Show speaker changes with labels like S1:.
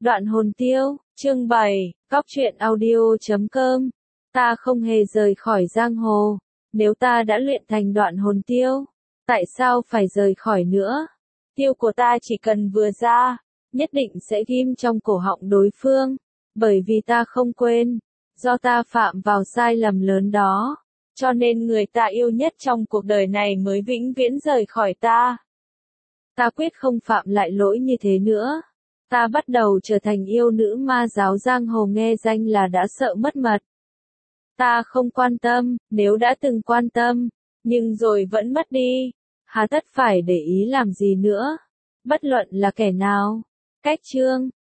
S1: Đoạn hồn tiêu, chương 7, Cóc truyện audio.com. Ta không hề rời khỏi giang hồ. Nếu ta đã luyện thành đoạn hồn tiêu, tại sao phải rời khỏi nữa? Tiêu của ta chỉ cần vừa ra, nhất định sẽ ghim trong cổ họng đối phương. Bởi vì ta không quên, do ta phạm vào sai lầm lớn đó, cho nên người ta yêu nhất trong cuộc đời này mới vĩnh viễn rời khỏi ta. Ta quyết không phạm lại lỗi như thế nữa. Ta bắt đầu trở thành yêu nữ ma giáo giang hồ, nghe danh là đã sợ mất mật. Ta không quan tâm, nếu đã từng quan tâm, nhưng rồi vẫn mất đi, hà tất phải để ý làm gì nữa? Bất luận là kẻ nào. Cách chương